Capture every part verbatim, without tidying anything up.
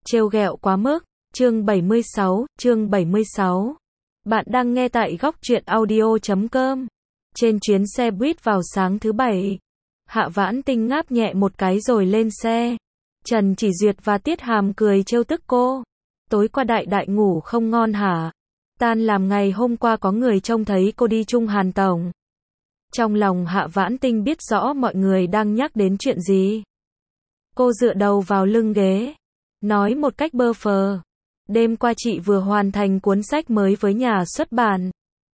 Trêu ghẹo quá mức. Chương bảy mươi sáu, chương bảy mươi sáu. Bạn đang nghe tại góc truyện audio chấm com. Trên chuyến xe buýt vào sáng thứ bảy, Hạ Vãn Tinh ngáp nhẹ một cái rồi lên xe. Trần Chỉ Duyệt và Tiết Hàm cười trêu tức cô. Tối qua đại đại ngủ không ngon hả? Tan làm ngày hôm qua có người trông thấy cô đi chung Hàn Tổng. Trong lòng Hạ Vãn Tinh biết rõ mọi người đang nhắc đến chuyện gì. Cô dựa đầu vào lưng ghế, nói một cách bơ phờ. Đêm qua chị vừa hoàn thành cuốn sách mới với nhà xuất bản.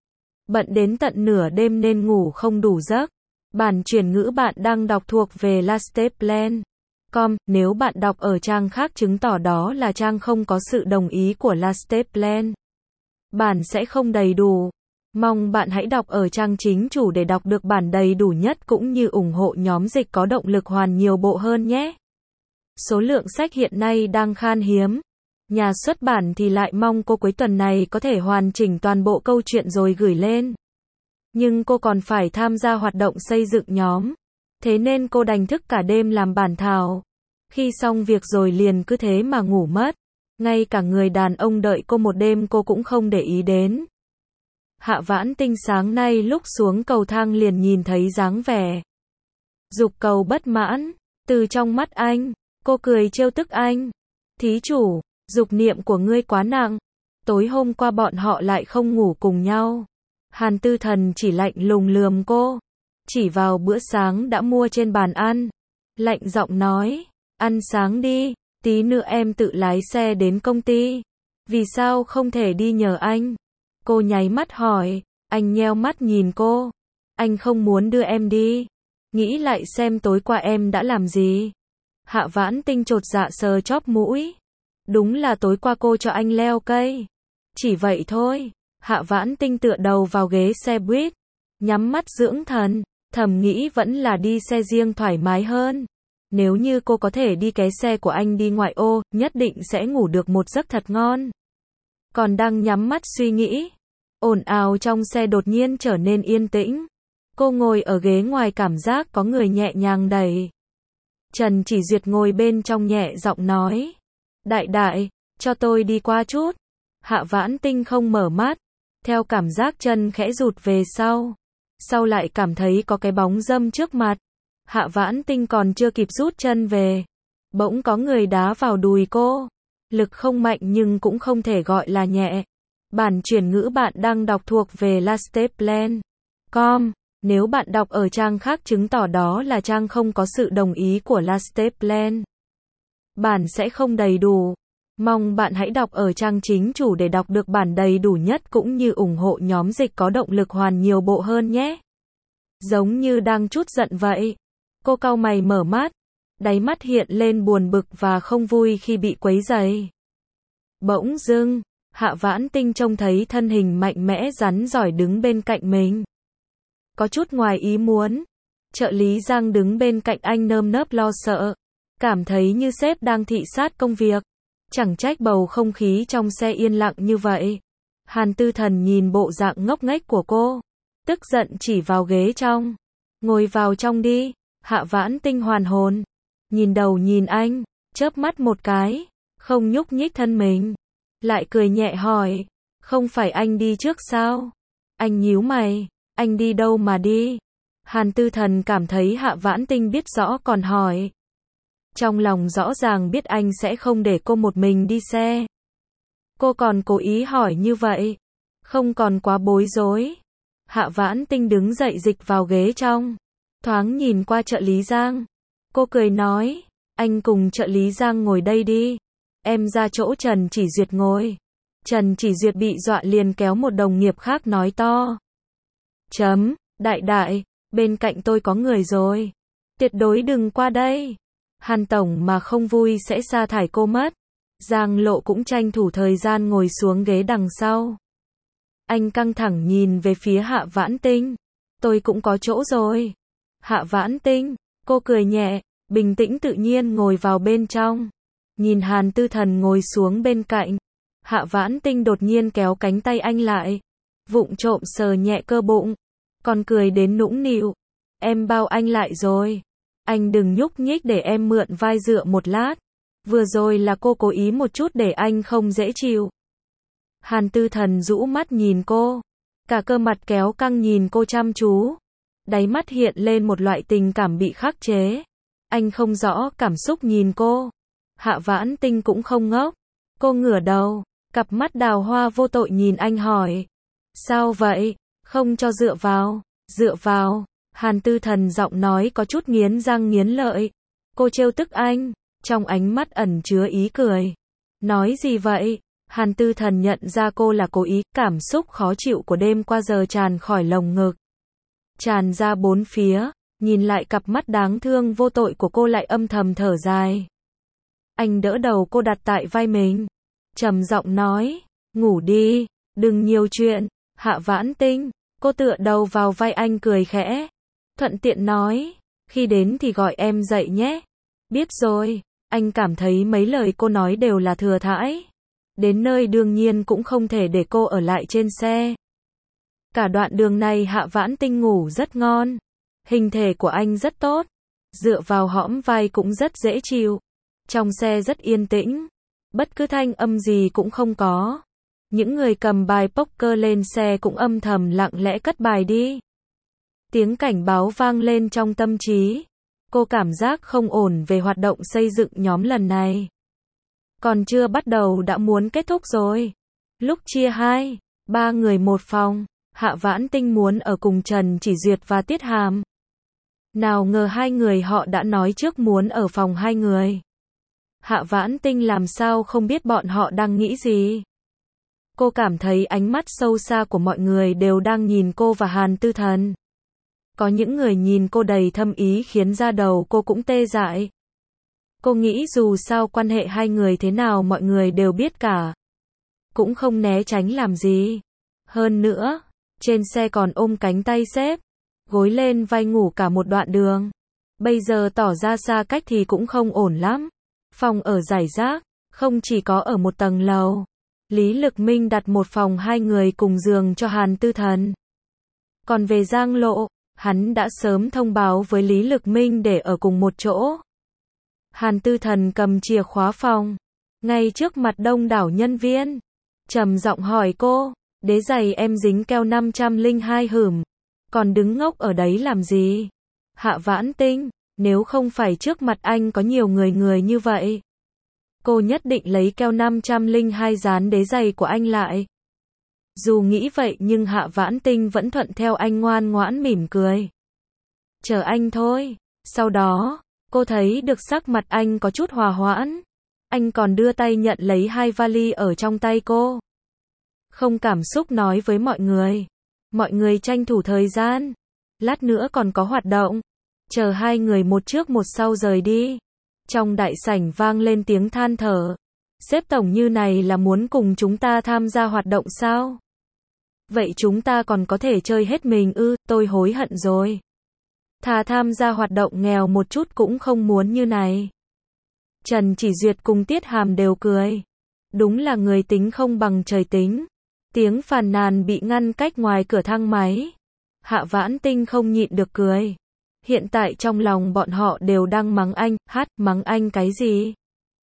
Bận đến tận nửa đêm nên ngủ không đủ giấc. Bản chuyển ngữ bạn đang đọc thuộc về lasteplan chấm com. Nếu bạn đọc ở trang khác chứng tỏ đó là trang không có sự đồng ý của lasteplan. Bản sẽ không đầy đủ. Mong bạn hãy đọc ở trang chính chủ để đọc được bản đầy đủ nhất cũng như ủng hộ nhóm dịch có động lực hoàn nhiều bộ hơn nhé. Số lượng sách hiện nay đang khan hiếm. Nhà xuất bản thì lại mong cô cuối tuần này có thể hoàn chỉnh toàn bộ câu chuyện rồi gửi lên. Nhưng cô còn phải tham gia hoạt động xây dựng nhóm. Thế nên cô đành thức cả đêm làm bản thảo. Khi xong việc rồi liền cứ thế mà ngủ mất. Ngay cả người đàn ông đợi cô một đêm cô cũng không để ý đến. Hạ Vãn Tinh sáng nay lúc xuống cầu thang liền nhìn thấy dáng vẻ dục cầu bất mãn từ trong mắt anh. Cô cười trêu tức anh. Thí chủ, dục niệm của ngươi quá nặng. Tối hôm qua bọn họ lại không ngủ cùng nhau. Hàn Tư Thần chỉ lạnh lùng lườm cô. Chỉ vào bữa sáng đã mua trên bàn ăn. Lạnh giọng nói, ăn sáng đi, tí nữa em tự lái xe đến công ty. Vì sao không thể đi nhờ anh? Cô nháy mắt hỏi. Anh nheo mắt nhìn cô. Anh không muốn đưa em đi. Nghĩ lại xem tối qua em đã làm gì. Hạ Vãn Tinh chột dạ sờ chóp mũi. Đúng là tối qua cô cho anh leo cây. Chỉ vậy thôi. Hạ Vãn Tinh tựa đầu vào ghế xe buýt, nhắm mắt dưỡng thần, thầm nghĩ vẫn là đi xe riêng thoải mái hơn. Nếu như cô có thể đi cái xe của anh đi ngoại ô, nhất định sẽ ngủ được một giấc thật ngon. Còn đang nhắm mắt suy nghĩ, ồn ào trong xe đột nhiên trở nên yên tĩnh. Cô ngồi ở ghế ngoài cảm giác có người nhẹ nhàng đẩy. Trần Chỉ Duyệt ngồi bên trong nhẹ giọng nói. Đại đại, cho tôi đi qua chút. Hạ Vãn Tinh không mở mắt. Theo cảm giác chân khẽ rụt về sau. Sau lại cảm thấy có cái bóng dâm trước mặt. Hạ Vãn Tinh còn chưa kịp rút chân về. Bỗng có người đá vào đùi cô. Lực không mạnh nhưng cũng không thể gọi là nhẹ. Bản chuyển ngữ bạn đang đọc thuộc về lasteplan chấm com. Nếu bạn đọc ở trang khác chứng tỏ đó là trang không có sự đồng ý của lasteplan. Bản sẽ không đầy đủ. Mong bạn hãy đọc ở trang chính chủ để đọc được bản đầy đủ nhất cũng như ủng hộ nhóm dịch có động lực hoàn nhiều bộ hơn nhé. Giống như đang trút giận vậy. Cô cau mày mở mắt. Đáy mắt hiện lên buồn bực và không vui khi bị quấy rầy. Bỗng dưng, Hạ Vãn Tinh trông thấy thân hình mạnh mẽ rắn giỏi đứng bên cạnh mình. Có chút ngoài ý muốn. Trợ lý Giang đứng bên cạnh anh nơm nớp lo sợ. Cảm thấy như sếp đang thị sát công việc. Chẳng trách bầu không khí trong xe yên lặng như vậy. Hàn Tư Thần nhìn bộ dạng ngốc nghếch của cô. Tức giận chỉ vào ghế trong. Ngồi vào trong đi. Hạ Vãn Tinh hoàn hồn. Nhìn đầu nhìn anh. Chớp mắt một cái. Không nhúc nhích thân mình. Lại cười nhẹ hỏi. Không phải anh đi trước sao? Anh nhíu mày. Anh đi đâu mà đi? Hàn Tư Thần cảm thấy Hạ Vãn Tinh biết rõ còn hỏi. Trong lòng rõ ràng biết anh sẽ không để cô một mình đi xe. Cô còn cố ý hỏi như vậy. Không còn quá bối rối. Hạ Vãn Tinh đứng dậy dịch vào ghế trong. Thoáng nhìn qua trợ lý Giang. Cô cười nói. Anh cùng trợ lý Giang ngồi đây đi. Em ra chỗ Trần Chỉ Duyệt ngồi. Trần Chỉ Duyệt bị dọa liền kéo một đồng nghiệp khác nói to. Chấm, đại đại, bên cạnh tôi có người rồi. Tuyệt đối đừng qua đây. Hàn Tổng mà không vui sẽ sa thải cô mất. Giang Lộ cũng tranh thủ thời gian ngồi xuống ghế đằng sau. Anh căng thẳng nhìn về phía Hạ Vãn Tinh. Tôi cũng có chỗ rồi. Hạ Vãn Tinh, cô cười nhẹ, bình tĩnh tự nhiên ngồi vào bên trong. Nhìn Hàn Tư Thần ngồi xuống bên cạnh. Hạ Vãn Tinh đột nhiên kéo cánh tay anh lại. Vụng trộm sờ nhẹ cơ bụng. Còn cười đến nũng nịu. Em bao anh lại rồi. Anh đừng nhúc nhích để em mượn vai dựa một lát. Vừa rồi là cô cố ý một chút để anh không dễ chịu. Hàn Tư Thần rũ mắt nhìn cô. Cả cơ mặt kéo căng nhìn cô chăm chú. Đáy mắt hiện lên một loại tình cảm bị khắc chế. Anh không rõ cảm xúc nhìn cô. Hạ Vãn Tinh cũng không ngốc. Cô ngửa đầu, cặp mắt đào hoa vô tội nhìn anh hỏi. Sao vậy? Không cho dựa vào. Dựa vào. Hàn Tư Thần giọng nói có chút nghiến răng nghiến lợi. Cô trêu tức anh. Trong ánh mắt ẩn chứa ý cười. Nói gì vậy? Hàn Tư Thần nhận ra cô là cố ý. Cảm xúc khó chịu của đêm qua giờ tràn khỏi lồng ngực. Tràn ra bốn phía. Nhìn lại cặp mắt đáng thương vô tội của cô lại âm thầm thở dài. Anh đỡ đầu cô đặt tại vai mình. Trầm giọng nói. Ngủ đi. Đừng nhiều chuyện. Hạ Vãn Tinh. Cô tựa đầu vào vai anh cười khẽ. Thuận tiện nói. Khi đến thì gọi em dậy nhé. Biết rồi. Anh cảm thấy mấy lời cô nói đều là thừa thãi. Đến nơi đương nhiên cũng không thể để cô ở lại trên xe. Cả đoạn đường này Hạ Vãn Tinh ngủ rất ngon. Hình thể của anh rất tốt. Dựa vào hõm vai cũng rất dễ chịu. Trong xe rất yên tĩnh. Bất cứ thanh âm gì cũng không có. Những người cầm bài poker lên xe cũng âm thầm lặng lẽ cất bài đi. Tiếng cảnh báo vang lên trong tâm trí. Cô cảm giác không ổn về hoạt động xây dựng nhóm lần này. Còn chưa bắt đầu đã muốn kết thúc rồi. Lúc chia hai, ba người một phòng, Hạ Vãn Tinh muốn ở cùng Trần Chỉ Duyệt và Tiết Hàm. Nào ngờ hai người họ đã nói trước muốn ở phòng hai người. Hạ Vãn Tinh làm sao không biết bọn họ đang nghĩ gì. Cô cảm thấy ánh mắt sâu xa của mọi người đều đang nhìn cô và Hàn Tư Thần. Có những người nhìn cô đầy thâm ý khiến da đầu cô cũng tê dại. Cô nghĩ dù sao quan hệ hai người thế nào mọi người đều biết cả. Cũng không né tránh làm gì. Hơn nữa, trên xe còn ôm cánh tay xếp, gối lên vai ngủ cả một đoạn đường. Bây giờ tỏ ra xa cách thì cũng không ổn lắm. Phòng ở rải rác, không chỉ có ở một tầng lầu. Lý Lực Minh đặt một phòng hai người cùng giường cho Hàn Tư Thần. Còn về Giang Lộ, hắn đã sớm thông báo với Lý Lực Minh để ở cùng một chỗ. Hàn Tư Thần cầm chìa khóa phòng, ngay trước mặt đông đảo nhân viên. Trầm giọng hỏi cô, đế giày em dính keo năm trăm lẻ hai hửm. Còn đứng ngốc ở đấy làm gì? Hạ Vãn Tinh, nếu không phải trước mặt anh có nhiều người người như vậy. Cô nhất định lấy keo năm trăm lẻ hai dán đế giày của anh lại. Dù nghĩ vậy nhưng Hạ Vãn Tinh vẫn thuận theo anh ngoan ngoãn mỉm cười. Chờ anh thôi. Sau đó, cô thấy được sắc mặt anh có chút hòa hoãn. Anh còn đưa tay nhận lấy hai vali ở trong tay cô. Không cảm xúc nói với mọi người. Mọi người tranh thủ thời gian. Lát nữa còn có hoạt động. Chờ hai người một trước một sau rời đi. Trong đại sảnh vang lên tiếng than thở. Sếp tổng như này là muốn cùng chúng ta tham gia hoạt động sao? Vậy chúng ta còn có thể chơi hết mình ư? Tôi hối hận rồi. Thà tham gia hoạt động nghèo một chút cũng không muốn như này. Trần Chỉ Duyệt cùng Tiết Hàm đều cười. Đúng là người tính không bằng trời tính. Tiếng phàn nàn bị ngăn cách ngoài cửa thang máy. Hạ Vãn Tinh không nhịn được cười. Hiện tại trong lòng bọn họ đều đang mắng anh. Hát, mắng anh cái gì?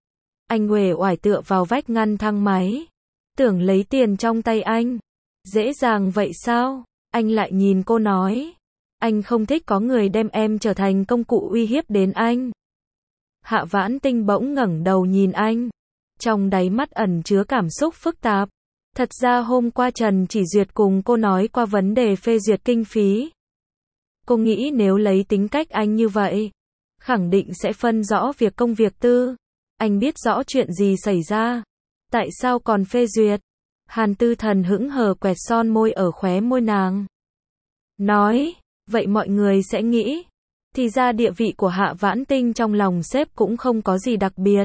Anh uể oải tựa vào vách ngăn thang máy. Tưởng lấy tiền trong tay anh. Dễ dàng vậy sao? Anh lại nhìn cô nói. Anh không thích có người đem em trở thành công cụ uy hiếp đến anh. Hạ Vãn Tinh bỗng ngẩng đầu nhìn anh. Trong đáy mắt ẩn chứa cảm xúc phức tạp. Thật ra hôm qua Trần Chỉ Duyệt cùng cô nói qua vấn đề phê duyệt kinh phí. Cô nghĩ nếu lấy tính cách anh như vậy, khẳng định sẽ phân rõ việc công việc tư. Anh biết rõ chuyện gì xảy ra. Tại sao còn phê duyệt? Hàn Tư Thần hững hờ quẹt son môi ở khóe môi nàng. Nói, vậy mọi người sẽ nghĩ. Thì ra địa vị của Hạ Vãn Tinh trong lòng sếp cũng không có gì đặc biệt.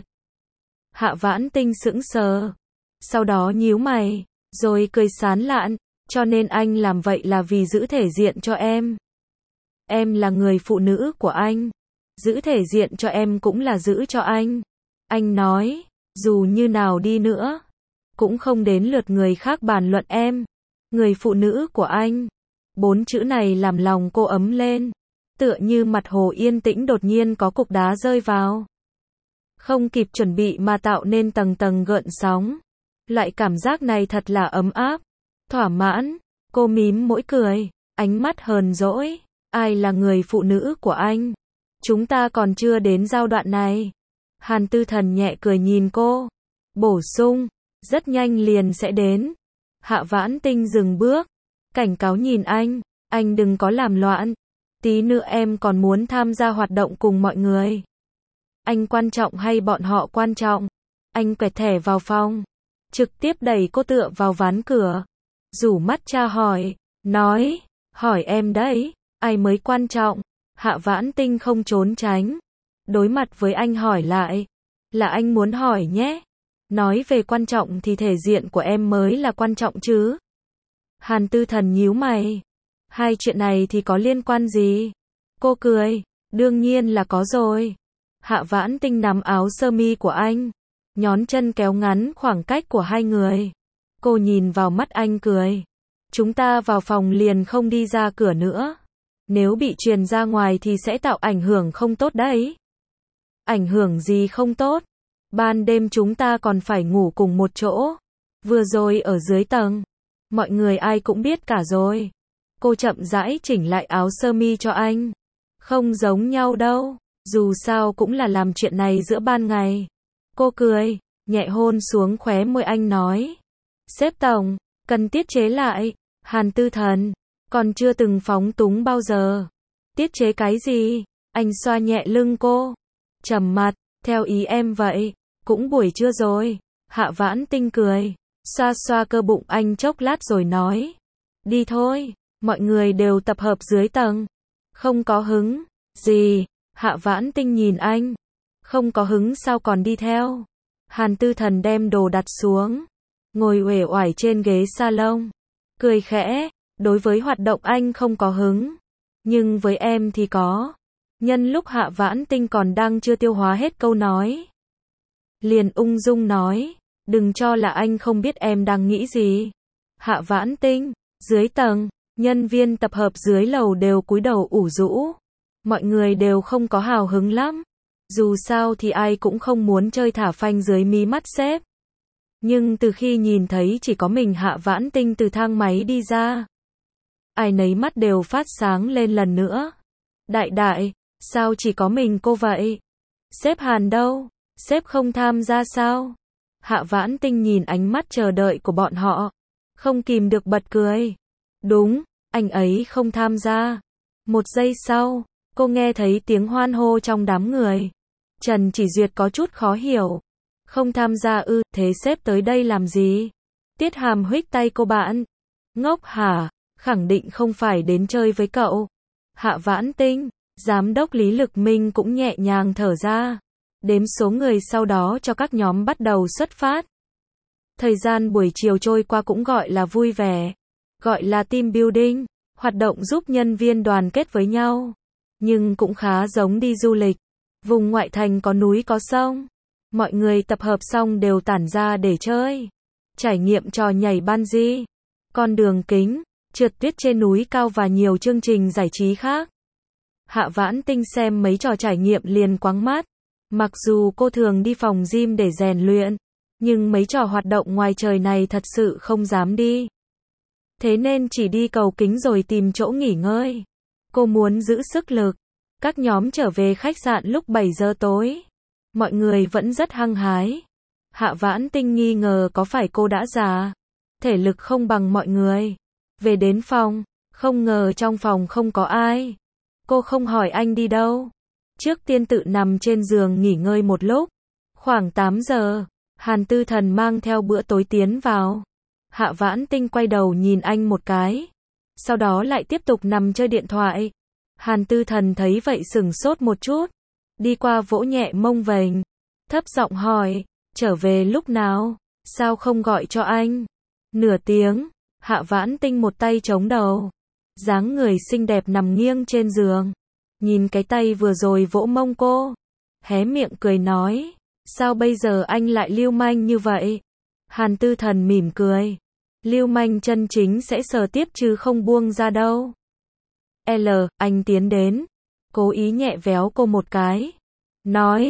Hạ Vãn Tinh sững sờ. Sau đó nhíu mày, rồi cười sán lạn. Cho nên anh làm vậy là vì giữ thể diện cho em. Em là người phụ nữ của anh. Giữ thể diện cho em cũng là giữ cho anh. Anh nói, dù như nào đi nữa, cũng không đến lượt người khác bàn luận em. Người phụ nữ của anh. Bốn chữ này làm lòng cô ấm lên. Tựa như mặt hồ yên tĩnh đột nhiên có cục đá rơi vào. Không kịp chuẩn bị mà tạo nên tầng tầng gợn sóng. Loại cảm giác này thật là ấm áp, thỏa mãn. Cô mím mũi cười, ánh mắt hờn dỗi. Ai là người phụ nữ của anh? Chúng ta còn chưa đến giai đoạn này. Hàn Tư Thần nhẹ cười nhìn cô, bổ sung, rất nhanh liền sẽ đến. Hạ Vãn Tinh dừng bước, cảnh cáo nhìn anh, anh đừng có làm loạn. Tí nữa em còn muốn tham gia hoạt động cùng mọi người. Anh quan trọng hay bọn họ quan trọng? Anh quẹt thẻ vào phòng, trực tiếp đẩy cô tựa vào ván cửa, rủ mắt tra hỏi, nói, hỏi em đấy, ai mới quan trọng? Hạ Vãn Tinh không trốn tránh, đối mặt với anh hỏi lại, là anh muốn hỏi nhé. Nói về quan trọng thì thể diện của em mới là quan trọng chứ. Hàn Tư Thần nhíu mày, hai chuyện này thì có liên quan gì? Cô cười, đương nhiên là có rồi. Hạ Vãn Tinh nắm áo sơ mi của anh, nhón chân kéo ngắn khoảng cách của hai người. Cô nhìn vào mắt anh cười, chúng ta vào phòng liền không đi ra cửa nữa. Nếu bị truyền ra ngoài thì sẽ tạo ảnh hưởng không tốt đấy. Ảnh hưởng gì không tốt? Ban đêm chúng ta còn phải ngủ cùng một chỗ. Vừa rồi ở dưới tầng, mọi người ai cũng biết cả rồi. Cô chậm rãi chỉnh lại áo sơ mi cho anh. Không giống nhau đâu, dù sao cũng là làm chuyện này giữa ban ngày. Cô cười, nhẹ hôn xuống khóe môi anh nói. Sếp tổng, cần tiết chế lại. Hàn Tư Thần, còn chưa từng phóng túng bao giờ. Tiết chế cái gì? Anh xoa nhẹ lưng cô, trầm mặt, theo ý em vậy. Cũng buổi trưa rồi. Hạ Vãn Tinh cười, xoa xoa cơ bụng anh chốc lát rồi nói. Đi thôi, mọi người đều tập hợp dưới tầng. Không có hứng, gì? Hạ Vãn Tinh nhìn anh. Không có hứng sao còn đi theo? Hàn Tư Thần đem đồ đặt xuống, ngồi uể oải trên ghế salon, cười khẽ, đối với hoạt động anh không có hứng, nhưng với em thì có. Nhân lúc Hạ Vãn Tinh còn đang chưa tiêu hóa hết câu nói, liền ung dung nói, đừng cho là anh không biết em đang nghĩ gì. Hạ Vãn Tinh, dưới tầng, nhân viên tập hợp dưới lầu đều cúi đầu ủ rũ. Mọi người đều không có hào hứng lắm. Dù sao thì ai cũng không muốn chơi thả phanh dưới mí mắt sếp. Nhưng từ khi nhìn thấy chỉ có mình Hạ Vãn Tinh từ thang máy đi ra, ai nấy mắt đều phát sáng lên lần nữa. Đại đại, sao chỉ có mình cô vậy? Sếp Hàn đâu? Sếp không tham gia sao? Hạ Vãn Tinh nhìn ánh mắt chờ đợi của bọn họ, không kìm được bật cười. Đúng, anh ấy không tham gia. Một giây sau, cô nghe thấy tiếng hoan hô trong đám người. Trần Chỉ Duyệt có chút khó hiểu. Không tham gia ư, thế sếp tới đây làm gì? Tiết Hàm huých tay cô bạn. Ngốc hả? Khẳng định không phải đến chơi với cậu. Hạ Vãn Tinh, giám đốc Lý Lực Minh cũng nhẹ nhàng thở ra. Đếm số người sau đó cho các nhóm bắt đầu xuất phát. Thời gian buổi chiều trôi qua cũng gọi là vui vẻ. Gọi là team building, hoạt động giúp nhân viên đoàn kết với nhau. Nhưng cũng khá giống đi du lịch. Vùng ngoại thành có núi có sông. Mọi người tập hợp xong đều tản ra để chơi. Trải nghiệm trò nhảy bungee, con đường kính, trượt tuyết trên núi cao và nhiều chương trình giải trí khác. Hạ Vãn Tinh xem mấy trò trải nghiệm liền quáng mắt. Mặc dù cô thường đi phòng gym để rèn luyện, nhưng mấy trò hoạt động ngoài trời này thật sự không dám đi. Thế nên chỉ đi cầu kính rồi tìm chỗ nghỉ ngơi. Cô muốn giữ sức lực. Các nhóm trở về khách sạn lúc bảy giờ tối. Mọi người vẫn rất hăng hái. Hạ Vãn Tinh nghi ngờ có phải cô đã già, thể lực không bằng mọi người. Về đến phòng, không ngờ trong phòng không có ai. Cô không hỏi anh đi đâu. Trước tiên tự nằm trên giường nghỉ ngơi một lúc. Khoảng tám giờ, Hàn Tư Thần mang theo bữa tối tiến vào. Hạ Vãn Tinh quay đầu nhìn anh một cái. Sau đó lại tiếp tục nằm chơi điện thoại. Hàn Tư Thần thấy vậy sửng sốt một chút. Đi qua vỗ nhẹ mông vành. Thấp giọng hỏi, trở về lúc nào? Sao không gọi cho anh? Nửa tiếng. Hạ Vãn Tinh một tay chống đầu, dáng người xinh đẹp nằm nghiêng trên giường. Nhìn cái tay vừa rồi vỗ mông cô, hé miệng cười nói, sao bây giờ anh lại lưu manh như vậy? Hàn Tư Thần mỉm cười, lưu manh chân chính sẽ sờ tiếp chứ không buông ra đâu. L, anh tiến đến, cố ý nhẹ véo cô một cái, nói,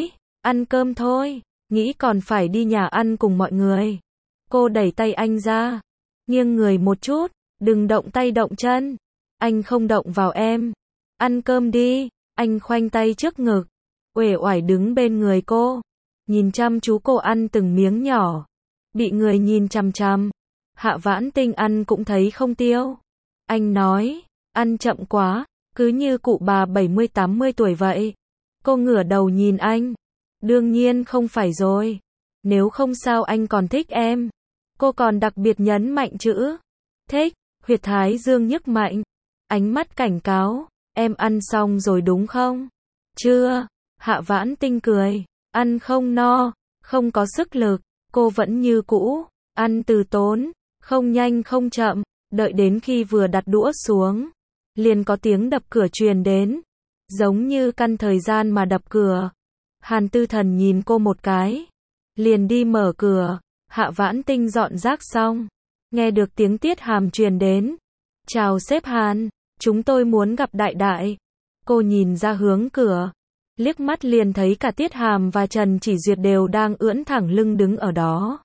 ăn cơm thôi, nghĩ còn phải đi nhà ăn cùng mọi người. Cô đẩy tay anh ra, nghiêng người một chút, đừng động tay động chân, anh không động vào em. Ăn cơm đi, anh khoanh tay trước ngực, uể oải đứng bên người cô, nhìn chăm chú cô ăn từng miếng nhỏ. Bị người nhìn chằm chằm, Hạ Vãn Tinh ăn cũng thấy không tiêu. Anh nói, ăn chậm quá, cứ như cụ bà bảy mươi tám mươi tuổi vậy. Cô ngửa đầu nhìn anh. Đương nhiên không phải rồi. Nếu không sao anh còn thích em. Cô còn đặc biệt nhấn mạnh chữ thích, huyệt thái dương nhức mạnh. Ánh mắt cảnh cáo, em ăn xong rồi đúng không? Chưa. Hạ Vãn Tinh cười, ăn không no, không có sức lực. Cô vẫn như cũ, ăn từ tốn, không nhanh không chậm, đợi đến khi vừa đặt đũa xuống, liền có tiếng đập cửa truyền đến, giống như căn thời gian mà đập cửa. Hàn Tư Thần nhìn cô một cái, liền đi mở cửa. Hạ Vãn Tinh dọn rác xong, nghe được tiếng Tiết Hàm truyền đến. Chào sếp Hàn, chúng tôi muốn gặp đại đại. Cô nhìn ra hướng cửa, liếc mắt liền thấy cả Tiết Hàm và Trần Chỉ Duyệt đều đang ưỡn thẳng lưng đứng ở đó.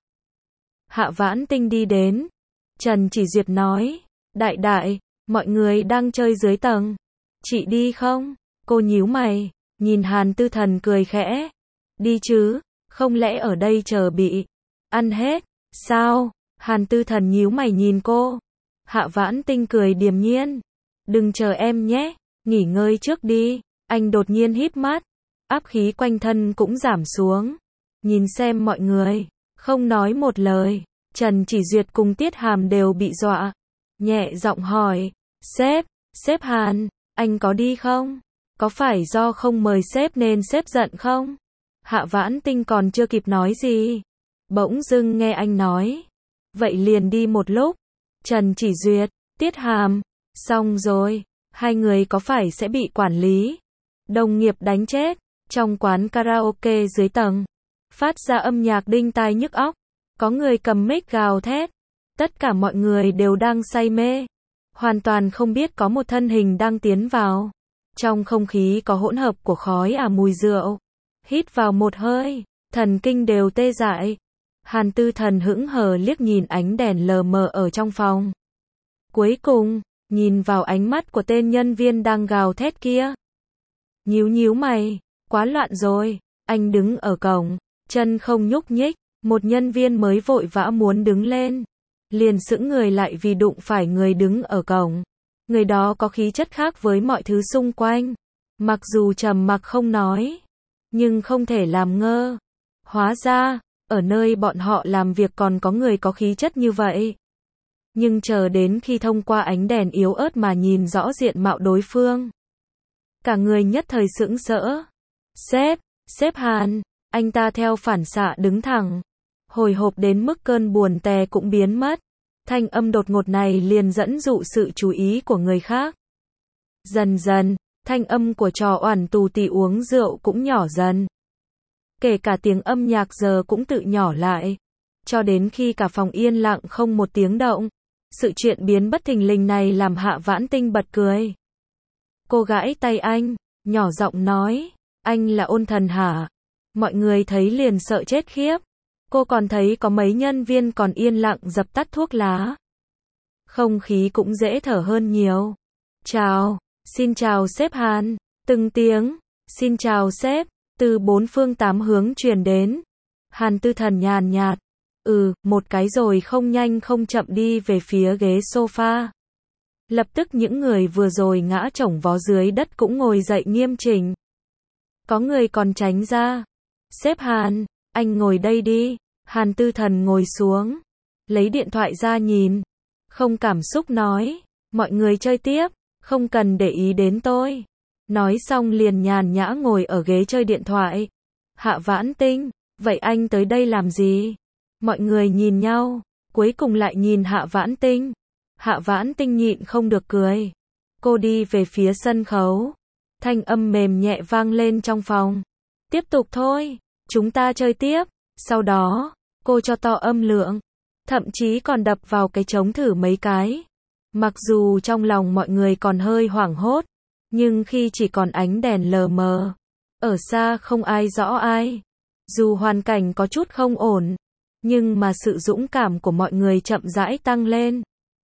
Hạ Vãn Tinh đi đến. Trần Chỉ Duyệt nói, đại đại, mọi người đang chơi dưới tầng. Chị đi không? Cô nhíu mày, nhìn Hàn Tư Thần cười khẽ. Đi chứ, không lẽ ở đây chờ bị ăn hết, sao? Hàn Tư Thần nhíu mày nhìn cô. Hạ Vãn Tinh cười điềm nhiên. Đừng chờ em nhé, nghỉ ngơi trước đi. Anh đột nhiên híp mắt, áp khí quanh thân cũng giảm xuống. Nhìn xem mọi người, không nói một lời. Trần Chỉ Duyệt cùng Tiết Hàm đều bị dọa. Nhẹ giọng hỏi, sếp, sếp Hàn, anh có đi không? Có phải do không mời sếp nên sếp giận không? Hạ Vãn Tinh còn chưa kịp nói gì, bỗng dưng nghe anh nói, vậy liền đi một lúc. Trần Chỉ Duyệt, Tiết Hàm, xong rồi, hai người có phải sẽ bị quản lý, đồng nghiệp đánh chết. Trong quán karaoke dưới tầng, phát ra âm nhạc đinh tai nhức óc, có người cầm mic gào thét, tất cả mọi người đều đang say mê, hoàn toàn không biết có một thân hình đang tiến vào. Trong không khí có hỗn hợp của khói à mùi rượu. Hít vào một hơi, thần kinh đều tê dại. Hàn Tư Thần hững hờ liếc nhìn ánh đèn lờ mờ ở trong phòng. Cuối cùng, nhìn vào ánh mắt của tên nhân viên đang gào thét kia. Nhíu nhíu mày, quá loạn rồi. Anh đứng ở cổng, chân không nhúc nhích. Một nhân viên mới vội vã muốn đứng lên, liền sững người lại vì đụng phải người đứng ở cổng. Người đó có khí chất khác với mọi thứ xung quanh. Mặc dù trầm mặc không nói, nhưng không thể làm ngơ. Hóa ra, ở nơi bọn họ làm việc còn có người có khí chất như vậy. Nhưng chờ đến khi thông qua ánh đèn yếu ớt mà nhìn rõ diện mạo đối phương, cả người nhất thời sững sỡ. Sếp, sếp Hàn, anh ta theo phản xạ đứng thẳng, hồi hộp đến mức cơn buồn tè cũng biến mất. Thanh âm đột ngột này liền dẫn dụ sự chú ý của người khác. Dần dần, thanh âm của trò oản tù tì uống rượu cũng nhỏ dần. Kể cả tiếng âm nhạc giờ cũng tự nhỏ lại. Cho đến khi cả phòng yên lặng không một tiếng động. Sự chuyện biến bất thình lình này làm Hạ Vãn Tinh bật cười. Cô gãi tay anh, nhỏ giọng nói, anh là Ôn Thần hả? Mọi người thấy liền sợ chết khiếp. Cô còn thấy có mấy nhân viên còn yên lặng dập tắt thuốc lá. Không khí cũng dễ thở hơn nhiều. Chào, xin chào sếp Hàn. Từng tiếng, xin chào sếp, từ bốn phương tám hướng truyền đến. Hàn Tư Thần nhàn nhạt, ừ, một cái rồi không nhanh không chậm đi về phía ghế sofa. Lập tức những người vừa rồi ngã chổng vó dưới đất cũng ngồi dậy nghiêm chỉnh. Có người còn tránh ra. Sếp Hàn, anh ngồi đây đi. Hàn Tư Thần ngồi xuống, lấy điện thoại ra nhìn, không cảm xúc nói, mọi người chơi tiếp, không cần để ý đến tôi. Nói xong liền nhàn nhã ngồi ở ghế chơi điện thoại. Hạ Vãn Tinh, vậy anh tới đây làm gì? Mọi người nhìn nhau, cuối cùng lại nhìn Hạ Vãn Tinh. Hạ Vãn Tinh nhịn không được cười. Cô đi về phía sân khấu. Thanh âm mềm nhẹ vang lên trong phòng. Tiếp tục thôi, chúng ta chơi tiếp. Sau đó, cô cho to âm lượng, thậm chí còn đập vào cái trống thử mấy cái. Mặc dù trong lòng mọi người còn hơi hoảng hốt, nhưng khi chỉ còn ánh đèn lờ mờ, ở xa không ai rõ ai, Dù hoàn cảnh có chút không ổn, nhưng mà sự dũng cảm của mọi người chậm rãi tăng lên.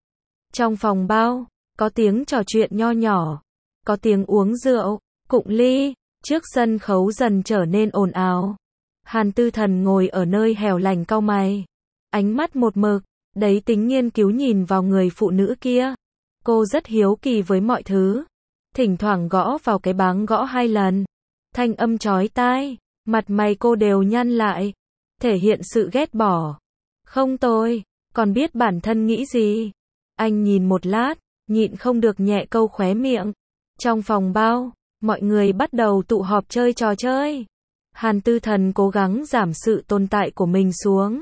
Trong phòng bao, có tiếng trò chuyện nho nhỏ, có tiếng uống rượu, cụng ly, trước sân khấu dần trở nên ồn ào. Hàn Tư Thần ngồi ở nơi hẻo lánh cau mày, ánh mắt một mực, đầy tính nghiên cứu nhìn vào người phụ nữ kia. Cô rất hiếu kỳ với mọi thứ, thỉnh thoảng gõ vào cái báng gõ hai lần, thanh âm chói tai, mặt mày cô đều nhăn lại, thể hiện sự ghét bỏ. Không tôi, còn biết bản thân nghĩ gì. Anh nhìn một lát, nhịn không được nhẹ câu khóe miệng. Trong phòng bao, mọi người bắt đầu tụ họp chơi trò chơi. Hàn Tư Thần cố gắng giảm sự tồn tại của mình xuống.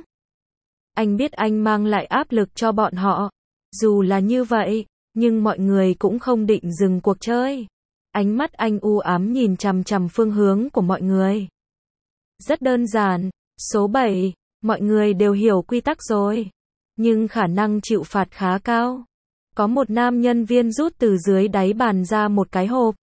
Anh biết anh mang lại áp lực cho bọn họ. Dù là như vậy, nhưng mọi người cũng không định dừng cuộc chơi. Ánh mắt anh u ám nhìn chằm chằm phương hướng của mọi người. Rất đơn giản, số bảy, mọi người đều hiểu quy tắc rồi. Nhưng khả năng chịu phạt khá cao. Có một nam nhân viên rút từ dưới đáy bàn ra một cái hộp.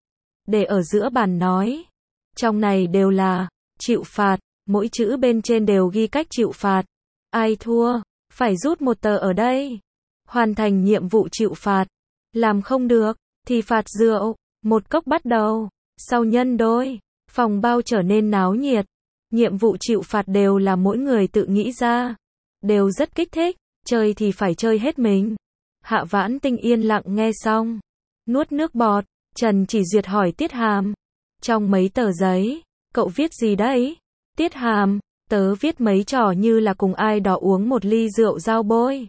Để ở giữa bàn nói. Trong này đều là chịu phạt, mỗi chữ bên trên đều ghi cách chịu phạt. Ai thua, phải rút một tờ ở đây. Hoàn thành nhiệm vụ chịu phạt. Làm không được, thì phạt rượu. Một cốc bắt đầu. Sau nhân đôi, phòng bao trở nên náo nhiệt. Nhiệm vụ chịu phạt đều là mỗi người tự nghĩ ra. Đều rất kích thích, chơi thì phải chơi hết mình. Hạ Vãn Tinh yên lặng nghe xong. Nuốt nước bọt, Trần Chỉ Duyệt hỏi Tiết Hàm. Trong mấy tờ giấy, cậu viết gì đấy? Tiết Hàm, tớ viết mấy trò như là cùng ai đó uống một ly rượu giao bôi.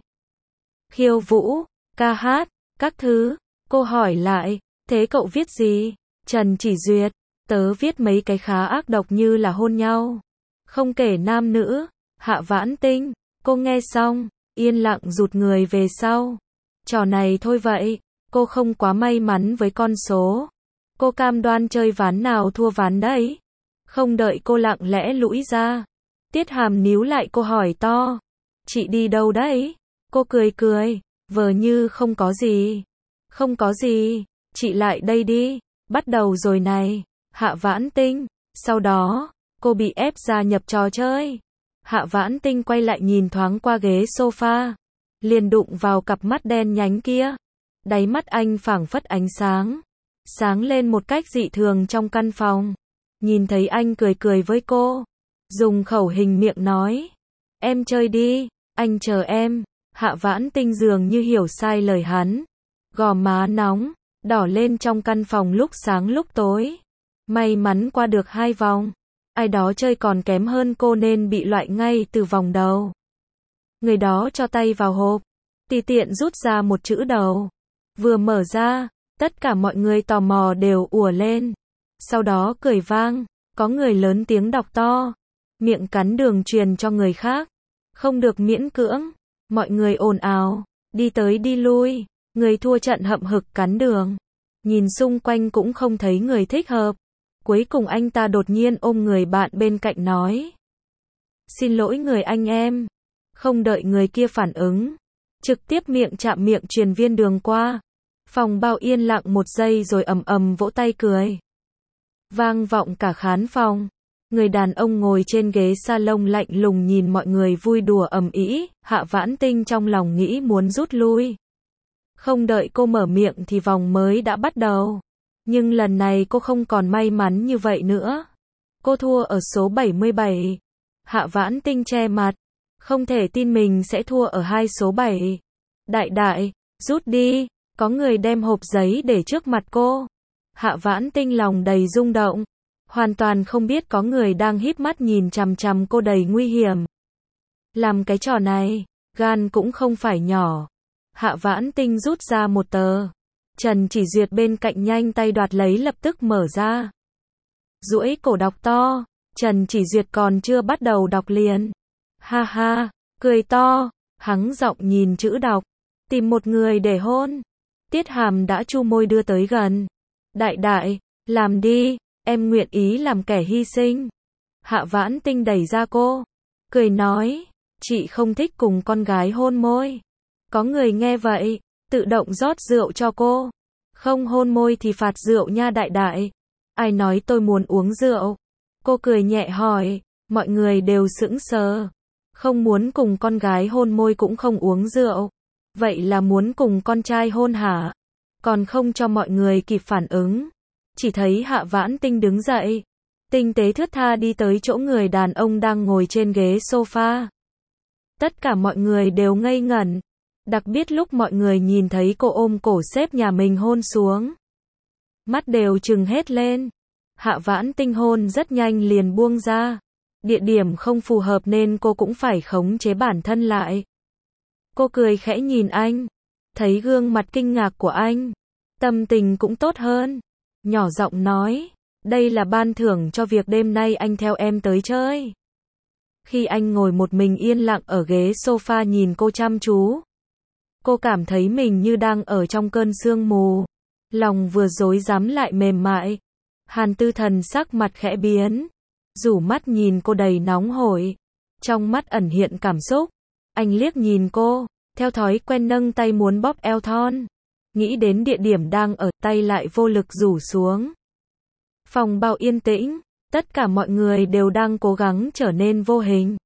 Khiêu vũ, ca hát, các thứ. Cô hỏi lại, thế cậu viết gì? Trần Chỉ Duyệt, tớ viết mấy cái khá ác độc như là hôn nhau. Không kể nam nữ. Hạ Vãn Tinh, cô nghe xong, yên lặng rụt người về sau. Trò này thôi vậy, cô không quá may mắn với con số. Cô cam đoan chơi ván nào thua ván đấy. Không đợi cô lặng lẽ lũi ra. Tiết Hàm níu lại cô hỏi to. Chị đi đâu đấy? Cô cười cười, vờ như không có gì. Không có gì, chị lại đây đi. Bắt đầu rồi này. Hạ Vãn Tinh, sau đó, cô bị ép gia nhập trò chơi. Hạ Vãn Tinh quay lại nhìn thoáng qua ghế sofa. Liền đụng vào cặp mắt đen nhánh kia. Đáy mắt anh phảng phất ánh sáng. Sáng lên một cách dị thường trong căn phòng. Nhìn thấy anh cười cười với cô. Dùng khẩu hình miệng nói. Em chơi đi, anh chờ em. Hạ Vãn Tinh dường như hiểu sai lời hắn. Gò má nóng, đỏ lên trong căn phòng lúc sáng lúc tối. May mắn qua được hai vòng. Ai đó chơi còn kém hơn cô nên bị loại ngay từ vòng đầu. Người đó cho tay vào hộp, tùy tiện rút ra một chữ đầu. Vừa mở ra, tất cả mọi người tò mò đều ùa lên. Sau đó cười vang, có người lớn tiếng đọc to. Miệng cắn đường truyền cho người khác. Không được miễn cưỡng. Mọi người ồn ào, đi tới đi lui. Người thua trận hậm hực cắn đường. Nhìn xung quanh cũng không thấy người thích hợp. Cuối cùng anh ta đột nhiên ôm người bạn bên cạnh nói. Xin lỗi người anh em. Không đợi người kia phản ứng. Trực tiếp miệng chạm miệng truyền viên đường qua. Phòng bao yên lặng một giây rồi ầm ầm vỗ tay cười. Vang vọng cả khán phòng. Người đàn ông ngồi trên ghế salon lạnh lùng nhìn mọi người vui đùa ầm ĩ. Hạ Vãn Tinh trong lòng nghĩ muốn rút lui. Không đợi cô mở miệng thì vòng mới đã bắt đầu. Nhưng lần này cô không còn may mắn như vậy nữa. Cô thua ở số bảy mươi bảy. Hạ Vãn Tinh che mặt. Không thể tin mình sẽ thua ở hai số bảy. Đại đại, rút đi. Có người đem hộp giấy để trước mặt cô. Hạ Vãn Tinh lòng đầy rung động. Hoàn toàn không biết có người đang híp mắt nhìn chằm chằm cô đầy nguy hiểm. Làm cái trò này, gan cũng không phải nhỏ. Hạ Vãn Tinh rút ra một tờ. Trần Chỉ Duyệt bên cạnh nhanh tay đoạt lấy lập tức mở ra. Duỗi cổ đọc to. Trần Chỉ Duyệt còn chưa bắt đầu đọc liền. Ha ha, cười to, hắng giọng nhìn chữ đọc. Tìm một người để hôn. Tiết Hàm đã chu môi đưa tới gần. Đại đại, làm đi, em nguyện ý làm kẻ hy sinh. Hạ Vãn Tinh đẩy ra cô. Cười nói, chị không thích cùng con gái hôn môi. Có người nghe vậy, tự động rót rượu cho cô. Không hôn môi thì phạt rượu nha đại đại. Ai nói tôi muốn uống rượu? Cô cười nhẹ hỏi, Mọi người đều sững sờ. Không muốn cùng con gái hôn môi cũng không uống rượu. Vậy là muốn cùng con trai hôn hả? Còn không cho mọi người kịp phản ứng. Chỉ thấy Hạ Vãn Tinh đứng dậy. Tinh tế thướt tha đi tới chỗ người đàn ông đang ngồi trên ghế sofa. Tất cả mọi người đều ngây ngẩn. Đặc biệt lúc mọi người nhìn thấy cô ôm cổ sếp nhà mình hôn xuống. Mắt đều trừng hết lên. Hạ Vãn Tinh hôn rất nhanh liền buông ra. Địa điểm không phù hợp nên cô cũng phải khống chế bản thân lại. Cô cười khẽ nhìn anh. Thấy gương mặt kinh ngạc của anh. Tâm tình cũng tốt hơn. Nhỏ giọng nói. Đây là ban thưởng cho việc đêm nay anh theo em tới chơi. Khi anh ngồi một mình yên lặng ở ghế sofa nhìn cô chăm chú. Cô cảm thấy mình như đang ở trong cơn sương mù. Lòng vừa rối rắm lại mềm mại. Hàn Tư Thần sắc mặt khẽ biến. Rủ mắt nhìn cô đầy nóng hổi. Trong mắt ẩn hiện cảm xúc. Anh liếc nhìn cô. Theo thói quen nâng tay muốn bóp eo thon. Nghĩ đến địa điểm đang ở, tay lại vô lực rủ xuống. Phòng bao yên tĩnh. Tất cả mọi người đều đang cố gắng trở nên vô hình.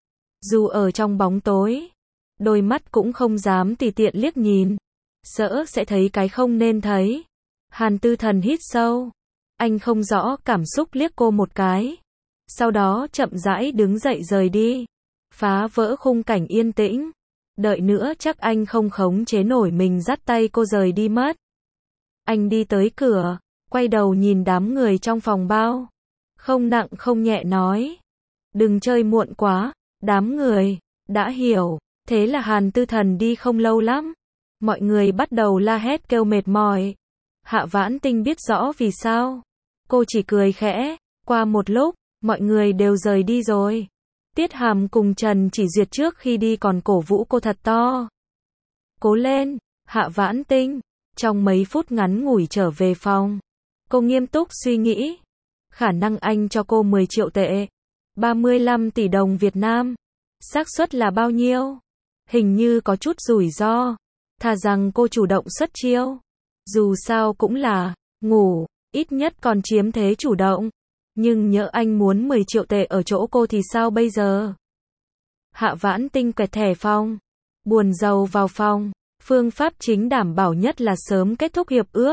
Dù ở trong bóng tối. Đôi mắt cũng không dám tùy tiện liếc nhìn. Sợ sẽ thấy cái không nên thấy. Hàn Tư Thần hít sâu. Anh không rõ cảm xúc liếc cô một cái. Sau đó chậm rãi đứng dậy rời đi. Phá vỡ khung cảnh yên tĩnh. Đợi nữa chắc anh không khống chế nổi mình dắt tay cô rời đi mất. Anh đi tới cửa. Quay đầu nhìn đám người trong phòng bao. Không nặng không nhẹ nói. Đừng chơi muộn quá. Đám người. Đã hiểu. Thế là Hàn Tư Thần đi không lâu lắm. Mọi người bắt đầu la hét kêu mệt mỏi. Hạ Vãn Tinh biết rõ vì sao. Cô chỉ cười khẽ. Qua một lúc, mọi người đều rời đi rồi. Tiết Hàm cùng Trần Chỉ Duyệt trước khi đi còn cổ vũ cô thật to. Cố lên, Hạ Vãn Tinh. Trong mấy phút ngắn ngủi trở về phòng. Cô nghiêm túc suy nghĩ. Khả năng anh cho cô mười triệu tệ. ba mươi lăm tỷ đồng Việt Nam. Xác suất là bao nhiêu? Hình như có chút rủi ro. Thà rằng cô chủ động xuất chiêu. Dù sao cũng là ngủ, ít nhất còn chiếm thế chủ động. Nhưng nhỡ anh muốn mười triệu tệ ở chỗ cô thì sao bây giờ? Hạ Vãn Tinh quẹt thẻ phòng. Buồn rầu vào phòng. Phương pháp chính đảm bảo nhất là sớm kết thúc hiệp ước.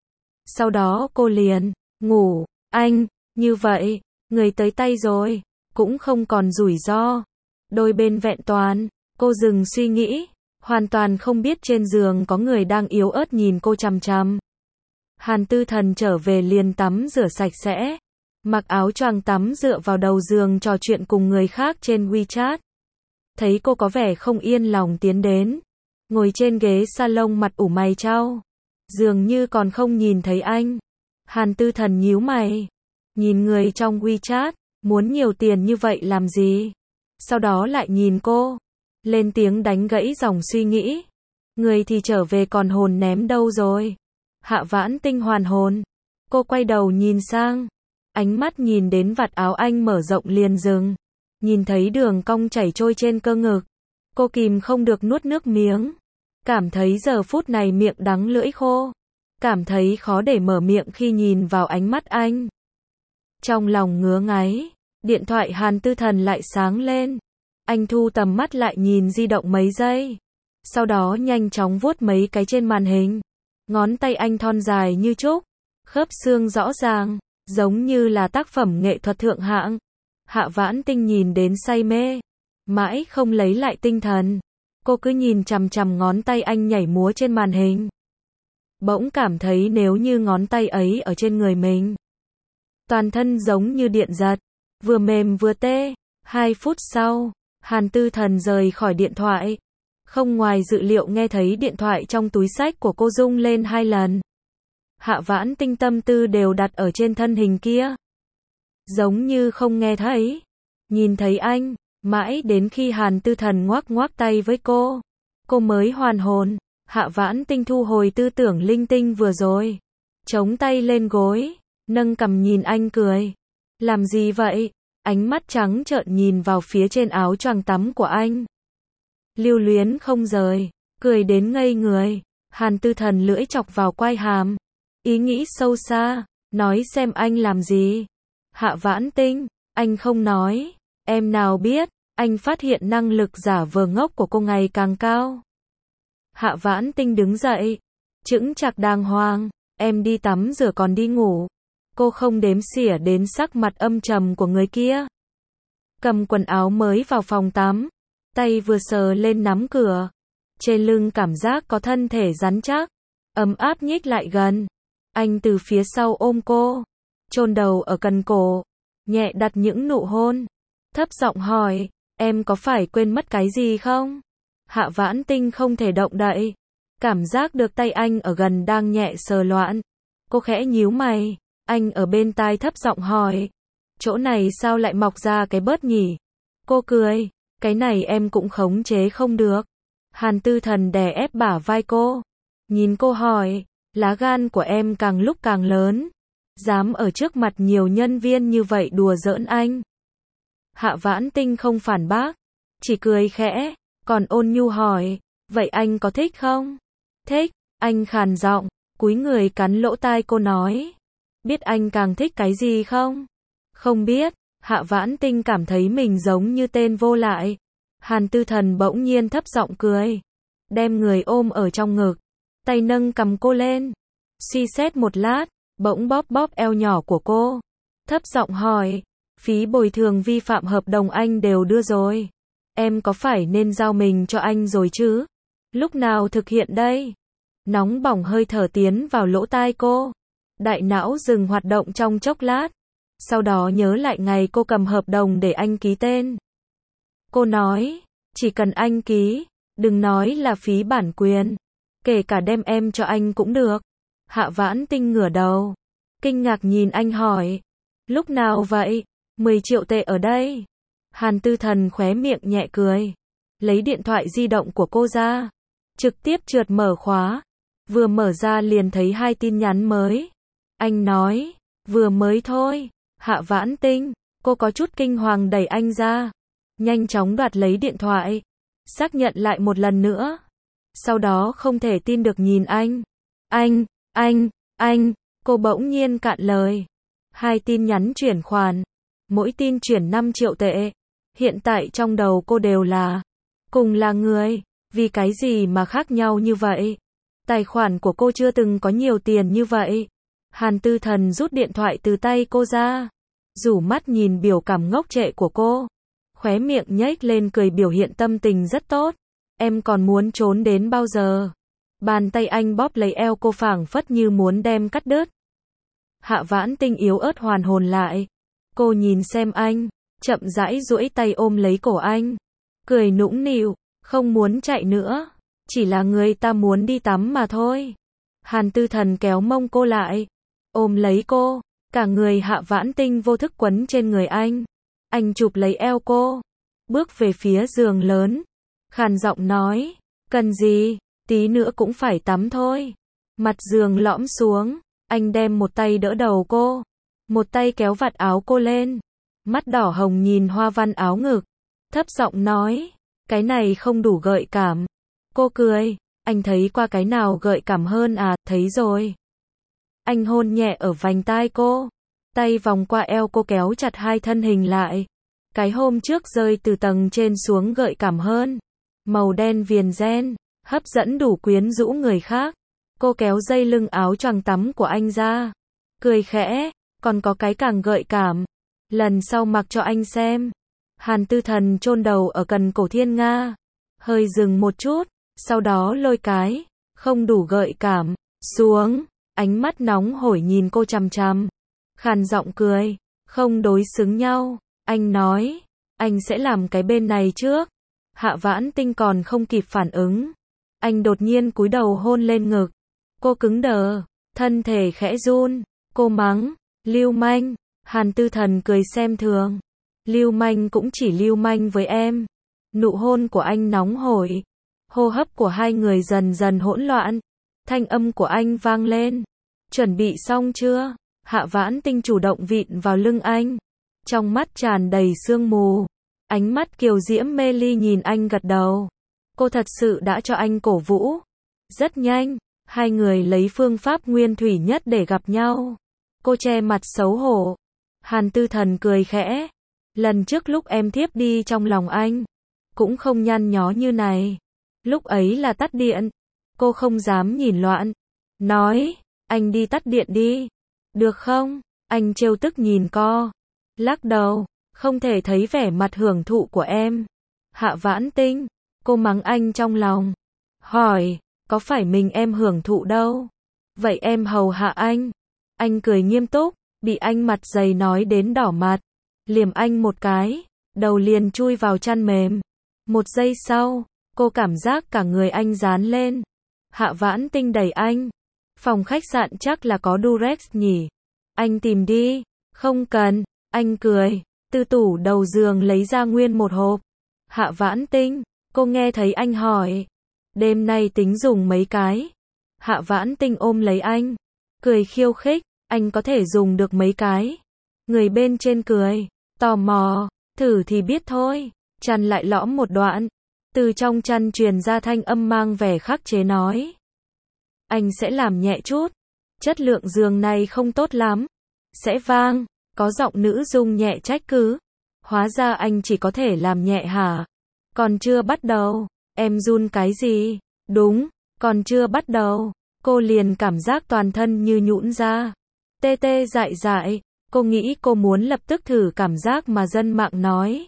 Sau đó cô liền ngủ. Anh, như vậy, người tới tay rồi. Cũng không còn rủi ro. Đôi bên vẹn toàn. Cô dừng suy nghĩ. Hoàn toàn không biết trên giường có người đang yếu ớt nhìn cô chằm chằm. Hàn Tư Thần trở về liền tắm rửa sạch sẽ. Mặc áo choàng tắm dựa vào đầu giường trò chuyện cùng người khác trên WeChat. Thấy cô có vẻ không yên lòng tiến đến. Ngồi trên ghế salon mặt ủ mày chau. Dường như còn không nhìn thấy anh. Hàn Tư Thần nhíu mày. Nhìn người trong WeChat. Muốn nhiều tiền như vậy làm gì? Sau đó lại nhìn cô. Lên tiếng đánh gãy dòng suy nghĩ. Người thì trở về còn hồn ném đâu rồi? Hạ Vãn Tinh hoàn hồn. Cô quay đầu nhìn sang. Ánh mắt nhìn đến vạt áo anh mở rộng liền dừng. Nhìn thấy đường cong chảy trôi trên cơ ngực. Cô kìm không được nuốt nước miếng. Cảm thấy giờ phút này miệng đắng lưỡi khô. Cảm thấy khó để mở miệng khi nhìn vào ánh mắt anh. Trong lòng ngứa ngáy. Điện thoại Hàn Tư Thần lại sáng lên. Anh thu tầm mắt lại nhìn di động mấy giây. Sau đó nhanh chóng vuốt mấy cái trên màn hình. Ngón tay anh thon dài như trúc. Khớp xương rõ ràng. Giống như là tác phẩm nghệ thuật thượng hạng. Hạ Vãn Tinh nhìn đến say mê. Mãi không lấy lại tinh thần. Cô cứ nhìn chằm chằm ngón tay anh nhảy múa trên màn hình. Bỗng cảm thấy nếu như ngón tay ấy ở trên người mình. Toàn thân giống như điện giật. Vừa mềm vừa tê. Hai phút sau. Hàn Tư Thần rời khỏi điện thoại. Không ngoài dự liệu nghe thấy điện thoại trong túi xách của cô rung lên hai lần. Hạ Vãn Tinh tâm tư đều đặt ở trên thân hình kia. Giống như không nghe thấy. Nhìn thấy anh. Mãi đến khi Hàn Tư Thần ngoác ngoác tay với cô. Cô mới hoàn hồn. Hạ Vãn Tinh thu hồi tư tưởng linh tinh vừa rồi. Chống tay lên gối. Nâng cằm nhìn anh cười. Làm gì vậy? Ánh mắt trắng trợn nhìn vào phía trên áo choàng tắm của anh. Lưu luyến không rời. Cười đến ngây người. Hàn Tư Thần lưỡi chọc vào quai hàm. Ý nghĩ sâu xa. Nói xem anh làm gì? Hạ Vãn Tinh. Anh không nói. Em nào biết, anh phát hiện năng lực giả vờ ngốc của cô ngày càng cao. Hạ Vãn Tinh đứng dậy, chững chạc đàng hoàng, em đi tắm rửa còn đi ngủ. Cô không đếm xỉa đến sắc mặt âm trầm của người kia. Cầm quần áo mới vào phòng tắm, tay vừa sờ lên nắm cửa. Trên lưng cảm giác có thân thể rắn chắc, ấm áp nhích lại gần. Anh từ phía sau ôm cô, chôn đầu ở cần cổ, nhẹ đặt những nụ hôn. Thấp giọng hỏi, em có phải quên mất cái gì không? Hạ Vãn Tinh không thể động đậy, cảm giác được tay anh ở gần đang nhẹ sờ loạn. Cô khẽ nhíu mày, anh ở bên tai thấp giọng hỏi, chỗ này sao lại mọc ra cái bớt nhỉ? Cô cười, cái này em cũng khống chế không được. Hàn Tư Thần đè ép bả vai cô, nhìn cô hỏi, lá gan của em càng lúc càng lớn, dám ở trước mặt nhiều nhân viên như vậy đùa giỡn anh. Hạ Vãn Tinh không phản bác, chỉ cười khẽ, còn ôn nhu hỏi, vậy anh có thích không? Thích, anh khàn giọng, cúi người cắn lỗ tai cô nói, biết anh càng thích cái gì không? Không biết. Hạ Vãn Tinh cảm thấy mình giống như tên vô lại. Hàn Tư Thần bỗng nhiên thấp giọng cười, đem người ôm ở trong ngực, tay nâng cầm cô lên, suy xét một lát, bỗng bóp bóp eo nhỏ của cô, thấp giọng hỏi, phí bồi thường vi phạm hợp đồng anh đều đưa rồi, em có phải nên giao mình cho anh rồi chứ? Lúc nào thực hiện đây? Nóng bỏng hơi thở tiến vào lỗ tai cô, đại não dừng hoạt động trong chốc lát, sau đó nhớ lại ngày cô cầm hợp đồng để anh ký tên. Cô nói, chỉ cần anh ký, đừng nói là phí bản quyền, kể cả đem em cho anh cũng được. Hạ Vãn Tinh ngửa đầu, kinh ngạc nhìn anh hỏi, lúc nào vậy? mười triệu tệ ở đây. Hàn Tư Thần khóe miệng nhẹ cười, lấy điện thoại di động của cô ra, trực tiếp trượt mở khóa, vừa mở ra liền thấy hai tin nhắn mới. Anh nói, vừa mới thôi. Hạ Vãn Tinh, cô có chút kinh hoàng đẩy anh ra, nhanh chóng đoạt lấy điện thoại, xác nhận lại một lần nữa. Sau đó không thể tin được nhìn anh. Anh, anh, anh, cô bỗng nhiên cạn lời. Hai tin nhắn chuyển khoản, mỗi tin chuyển năm triệu tệ. Hiện tại trong đầu cô đều là, cùng là người, vì cái gì mà khác nhau như vậy? Tài khoản của cô chưa từng có nhiều tiền như vậy. Hàn Tư Thần rút điện thoại từ tay cô ra, rủ mắt nhìn biểu cảm ngốc trệ của cô, khóe miệng nhếch lên cười biểu hiện tâm tình rất tốt. Em còn muốn trốn đến bao giờ? Bàn tay anh bóp lấy eo cô phảng phất như muốn đem cắt đứt. Hạ Vãn Tinh yếu ớt hoàn hồn lại. Cô nhìn xem anh, chậm rãi duỗi tay ôm lấy cổ anh, cười nũng nịu, không muốn chạy nữa, chỉ là người ta muốn đi tắm mà thôi. Hàn Tư Thần kéo mông cô lại, ôm lấy cô, cả người Hạ Vãn Tinh vô thức quấn trên người anh. Anh chụp lấy eo cô, bước về phía giường lớn, khàn giọng nói, cần gì, tí nữa cũng phải tắm thôi. Mặt giường lõm xuống, anh đem một tay đỡ đầu cô, một tay kéo vạt áo cô lên, mắt đỏ hồng nhìn hoa văn áo ngực, thấp giọng nói, cái này không đủ gợi cảm. Cô cười, anh thấy qua cái nào gợi cảm hơn à? Thấy rồi. Anh hôn nhẹ ở vành tai cô, tay vòng qua eo cô kéo chặt hai thân hình lại. Cái hôm trước rơi từ tầng trên xuống gợi cảm hơn, màu đen viền ren, hấp dẫn đủ quyến rũ người khác. Cô kéo dây lưng áo choàng tắm của anh ra, cười khẽ, còn có cái càng gợi cảm, lần sau mặc cho anh xem. Hàn Tư Thần chôn đầu ở cần cổ Thiên Nga, hơi dừng một chút, sau đó lôi cái, không đủ gợi cảm, xuống, ánh mắt nóng hổi nhìn cô chằm chằm, khàn giọng cười, không đối xứng nhau. Anh nói, anh sẽ làm cái bên này trước. Hạ Vãn Tinh còn không kịp phản ứng, anh đột nhiên cúi đầu hôn lên ngực. Cô cứng đờ, thân thể khẽ run, cô mắng, lưu manh. Hàn Tư Thần cười xem thường, lưu manh cũng chỉ lưu manh với em. Nụ hôn của anh nóng hổi, hô hấp của hai người dần dần hỗn loạn, thanh âm của anh vang lên, chuẩn bị xong chưa? Hạ Vãn Tinh chủ động vịn vào lưng anh, trong mắt tràn đầy sương mù, ánh mắt kiều diễm mê ly nhìn anh gật đầu. Cô thật sự đã cho anh cổ vũ. Rất nhanh, hai người lấy phương pháp nguyên thủy nhất để gặp nhau. Cô che mặt xấu hổ. Hàn Tư Thần cười khẽ, Lần trước lúc em thiếp đi trong lòng anh, cũng không nhăn nhó như này. Lúc ấy là tắt điện. Cô không dám nhìn loạn. Nói, anh đi tắt điện đi. Được không? Anh trêu tức nhìn cô. Lắc đầu, không thể thấy vẻ mặt hưởng thụ của em. Hạ Vãn Tinh, cô mắng anh trong lòng. Hỏi, có phải mình em hưởng thụ đâu? Vậy em hầu hạ anh. Anh cười nghiêm túc, bị anh mặt dày nói đến đỏ mặt. Liềm anh một cái, đầu liền chui vào chăn mềm. Một giây sau, cô cảm giác cả người anh dán lên. Hạ Vãn Tinh đẩy anh. Phòng khách sạn chắc là có Durex nhỉ? Anh tìm đi. Không cần. Anh cười. Từ tủ đầu giường lấy ra nguyên một hộp. Hạ Vãn Tinh, cô nghe thấy anh hỏi. Đêm nay tính dùng mấy cái? Hạ Vãn Tinh ôm lấy anh. Cười khiêu khích. Anh có thể dùng được mấy cái? Người bên trên cười. Tò mò. Thử thì biết thôi. Chăn lại lõm một đoạn. Từ trong chăn truyền ra thanh âm mang vẻ khắc chế nói. Anh sẽ làm nhẹ chút. Chất lượng giường này không tốt lắm. Sẽ vang. Có giọng nữ dung nhẹ trách cứ. Hóa ra anh chỉ có thể làm nhẹ hả? Còn chưa bắt đầu. Em run cái gì? Đúng. Còn chưa bắt đầu. Cô liền cảm giác toàn thân như nhũn ra. Tê tê dại dại. Cô nghĩ cô muốn lập tức thử cảm giác mà dân mạng nói.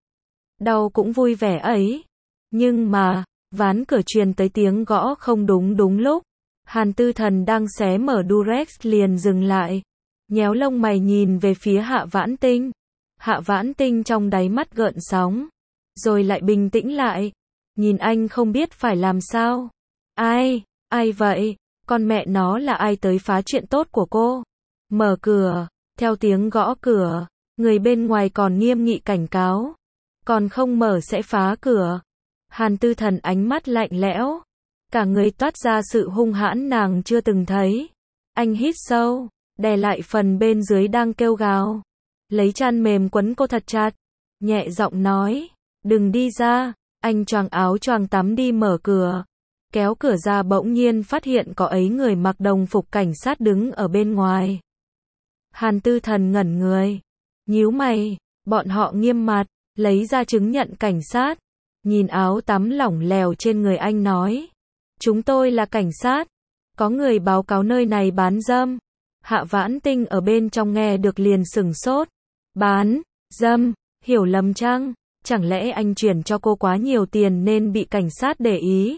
Đau cũng vui vẻ ấy. Nhưng mà, ván cửa truyền tới tiếng gõ không đúng đúng lúc. Hàn Tư Thần đang xé mở Durex liền dừng lại. Nhéo lông mày nhìn về phía Hạ Vãn Tinh. Hạ Vãn Tinh trong đáy mắt gợn sóng. Rồi lại bình tĩnh lại. Nhìn anh không biết phải làm sao. Ai? Ai vậy? Con mẹ nó là ai tới phá chuyện tốt của cô? Mở cửa. Theo tiếng gõ cửa. Người bên ngoài còn nghiêm nghị cảnh cáo. Còn không mở sẽ phá cửa. Hàn Tư Thần ánh mắt lạnh lẽo. Cả người toát ra sự hung hãn nàng chưa từng thấy. Anh hít sâu. Đè lại phần bên dưới đang kêu gào. Lấy chăn mềm quấn cô thật chặt. Nhẹ giọng nói. Đừng đi ra. Anh choàng áo choàng tắm đi mở cửa. Kéo cửa ra bỗng nhiên phát hiện có ấy người mặc đồng phục cảnh sát đứng ở bên ngoài. Hàn Tư Thần ngẩn người. Nhíu mày. Bọn họ nghiêm mặt. Lấy ra chứng nhận cảnh sát. Nhìn áo tắm lỏng lẻo trên người anh nói. Chúng tôi là cảnh sát. Có người báo cáo nơi này bán dâm. Hạ Vãn Tinh ở bên trong nghe được liền sửng sốt. Bán dâm, hiểu lầm chăng? Chẳng lẽ anh chuyển cho cô quá nhiều tiền nên bị cảnh sát để ý?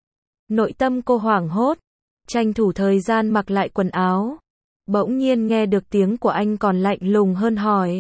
Nội tâm cô hoảng hốt, tranh thủ thời gian mặc lại quần áo. Bỗng nhiên nghe được tiếng của anh còn lạnh lùng hơn hỏi.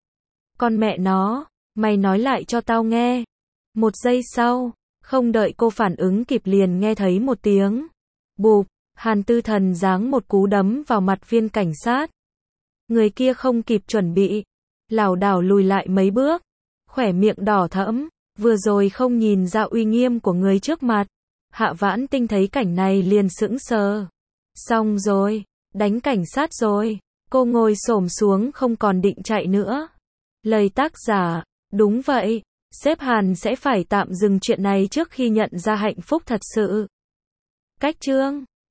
Con mẹ nó, mày nói lại cho tao nghe. Một giây sau, không đợi cô phản ứng kịp liền nghe thấy một tiếng. Bụp, Hàn Tư Thần giáng một cú đấm vào mặt viên cảnh sát. Người kia không kịp chuẩn bị. Lảo đảo lùi lại mấy bước. Khỏe miệng đỏ thẫm. Vừa rồi không nhìn ra uy nghiêm của người trước mặt. Hạ Vãn Tinh thấy cảnh này liền sững sờ. Xong rồi. Đánh cảnh sát rồi. Cô ngồi xổm xuống không còn định chạy nữa. Lời tác giả. Đúng vậy. Sếp Hàn sẽ phải tạm dừng chuyện này trước khi nhận ra hạnh phúc thật sự. Cách chương